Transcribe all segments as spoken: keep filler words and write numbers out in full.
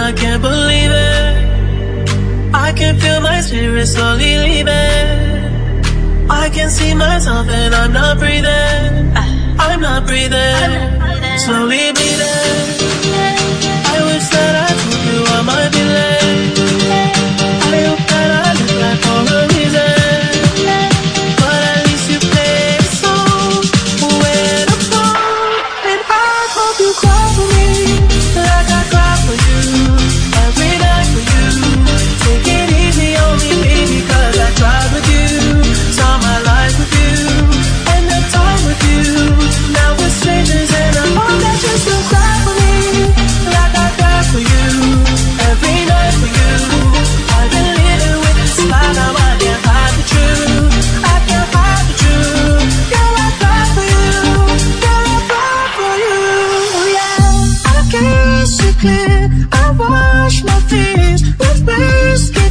I can't believe it. I can feel my spirit slowly leaving. I can see myself and I'm not breathing. I'm not breathing. Slowly breathing. I wish that I told you all my feelings. I hope that I look like for a reason. But at least you play the song when I'm gone. And I hope you cry for me like I cry for you. Every night for you. Take it easy on me, baby, cause I tried with you. Saw my life with you. And the time with you. Now we're strangers and I hope that you still cry for me like I cry for you. Every night for you. I've been living with this lie, now I can't hide the truth. I can't hide the truth. Girl, I cry for you. Girl, I cry for you. Yeah, I kiss you clear. I wash my fears with whiskey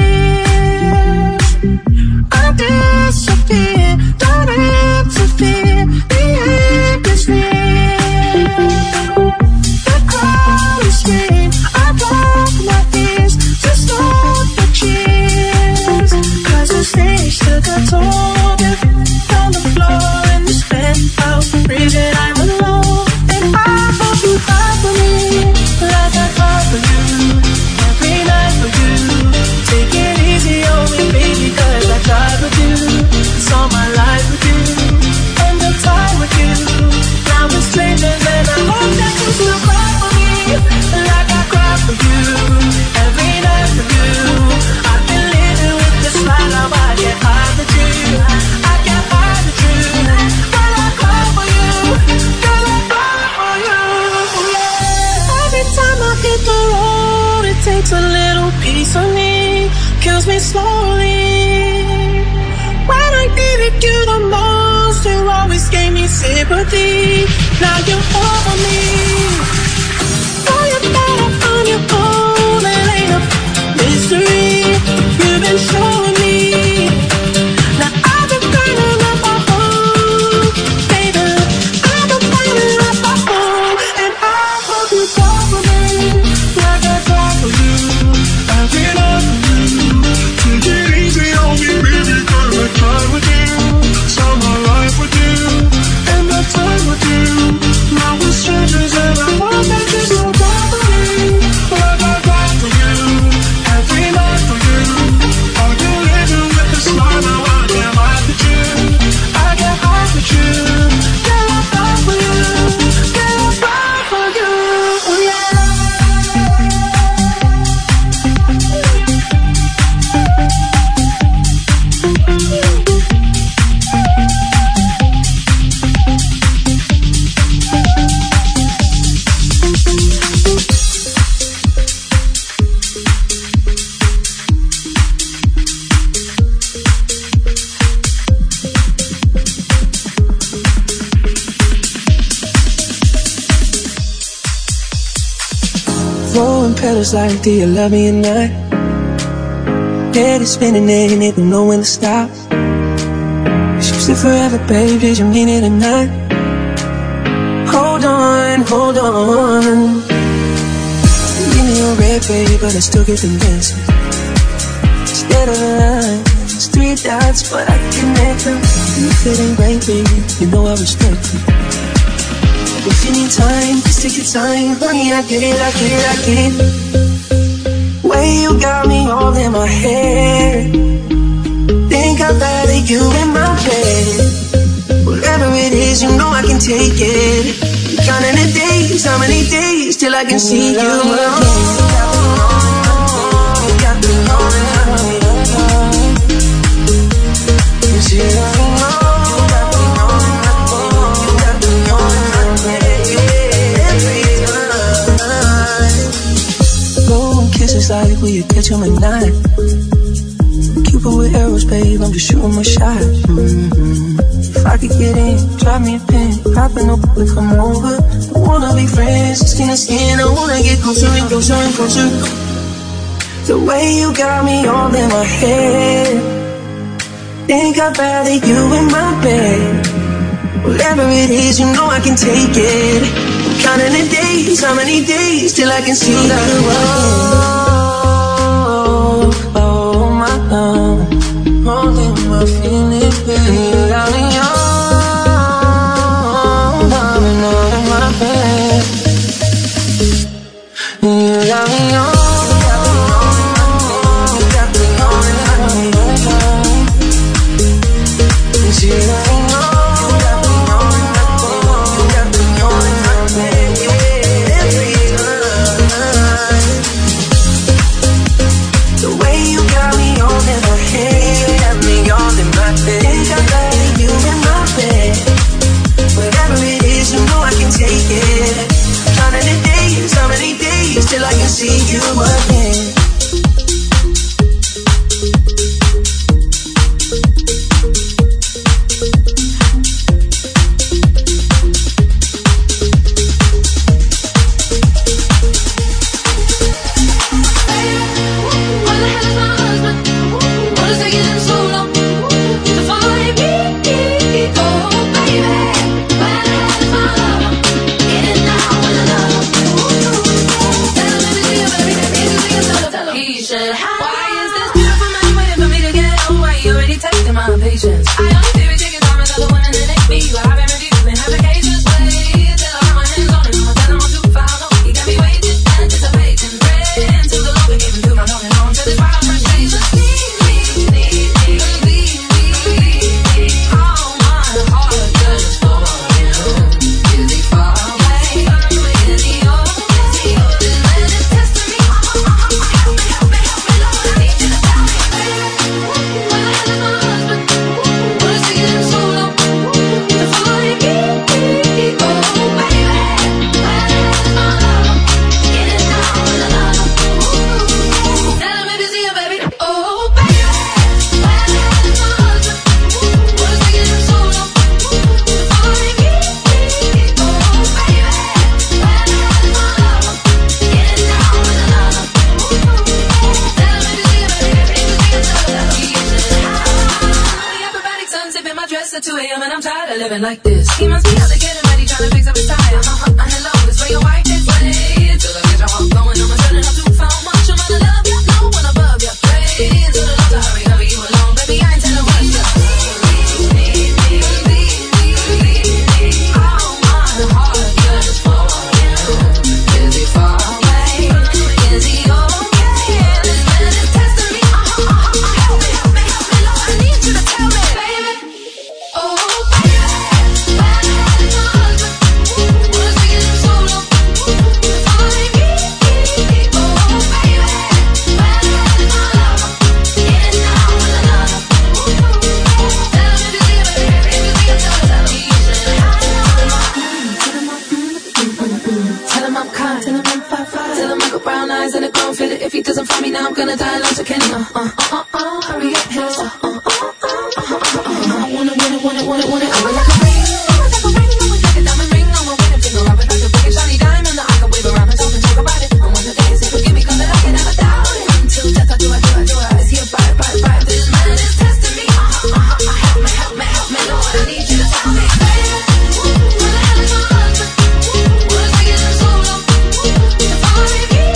tears. I disappear, don't interfere. The end is near. The crowd is scream. I block my ears to stop the cheers. Cause the stage took a toll. On the floor in this penthouse, breathing I'm alone. And I hope you cry for me like I cry for you. Every night for you. Take it easy on me, baby, cause I tried with you. Saw my life with you. And the time with you. Now we're strangers and I hope that you still cry for me like I cry for you. Every night for you. I've been living with this lie, now I can't hide the truth. I can't hide the truth. Girl, I cry for you. Girl, I cry for you. Yeah. Every time I hit the road, it takes a little piece of me, kills me slowly. When I needed you the most, you always gave me sympathy. Now you're over me. Know you're better on your own, it ain't a mystery. You've been showing me. Now I've been burning up my home, baby. I've been burning up my home. And I hope you cry for me like I cry for you. Every night for you. Take it easy on me, baby, cause I tried with you. Saw my life with you. And the time with you. Now we're strangers and I hope that you still cry for me like I cry for you. Every night for you. Are you living with this lie, now I can't hide the truth. I can't hide the truth. Girl, I cry for you. Girl, I cry for you. Yeah. Throwing petals like, do you love me or not? Head is spinning and it don't know when to stop. You said forever, babe, did you mean it or not? Hold on, hold on. Give me your red, baby, but I still get them dancing. Instead of a line, it's three dots, but I connect them. If it ain't right, baby, you know I respect you. If you need time, just take your time. Honey, I get it, I get it, I get it. Way you got me all in my head. Think I'd rather you in my bed. Whatever it is, you know I can take it. Counting the days, how many days till I can see you again. You got me knowing, honey. You see it. Kisses like will you catch him at night? Cupid with arrows, babe, I'm just shooting my shot. Mm-hmm. If I could get in, drop me a pin, popping up, we come over. I wanna be friends, skin to skin, I wanna get closer and closer and closer. The way you got me all in my head. Think I'd rather you in my bed. Whatever it is, you know I can take it. Counting the days, how many days till I can see you? Oh, oh my God, holding my feelings, baby. You got me on, coming out of my bed. You got me on. Till I can see you again. Like this, he must be out there getting ready, trying to fix up his tire. Uh-huh, uh, hello, this way your wife is way. Till I get your heart going, I'm turning up too far. Much I'm gonna love you, no one above you. Praise to the Lord to hurry, hurry you along, baby. I ain't telling what you all my heart yearns for you. Is he far away? Is he okay? This man is testing me. Uh-huh, uh-huh, help me, help me, help me, Lord. I need you to tell me, baby. Oh. If he doesn't find me now, I'm gonna die alone. So can he? Uh, uh, uh, uh, hurry up, hurry up. Uh, uh, uh, uh, uh, uh, I wanna, want it, want it, want it, want it. I would like a ring, I would like a ring, I would like a diamond ring. I would wear a finger, I would like a big shiny diamond that I can wave around and talk and talk about it. I wanna dance and forgive me 'cause I can never doubt it. Until death, I do, I do, I do. I see a bite, bite, bite. This man is testing me. Uh, uh, uh, uh, help me, help me, help me, Lord. I need you to tell me, baby. Where the hell is my husband? What is taking him so long to find me?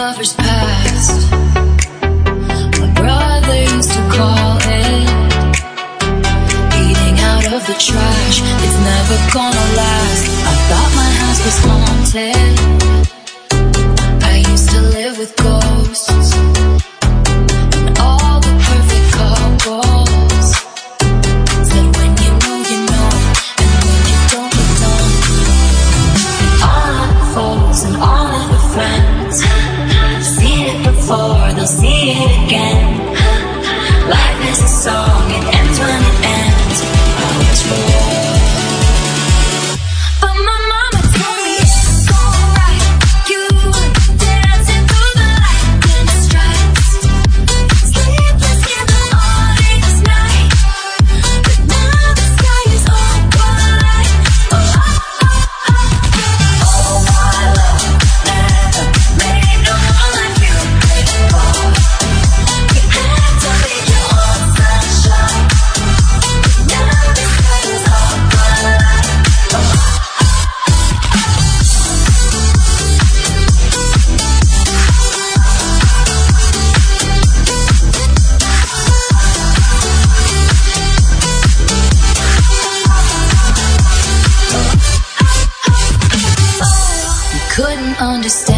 lovers past. My brother used to call it eating out of the trash. It's never gonna last. I thought my house was haunted. I used to live with ghosts and all the perfect couples. Said when you know, you know, and when you don't, you don't. All of the foes and all of the friends, seen it before, they'll see it again. Life is a song, it ends when it ends. I wish for more. But my mama told me it's alright. You were dancing through the lightning strikes, sleepless in the audience night. But now the sky is all bright. Oh, oh, oh, oh. Oh, my love never made no one like you before. You had to be your own sunshine. Now the sky is all bright. Oh, oh. You couldn't understand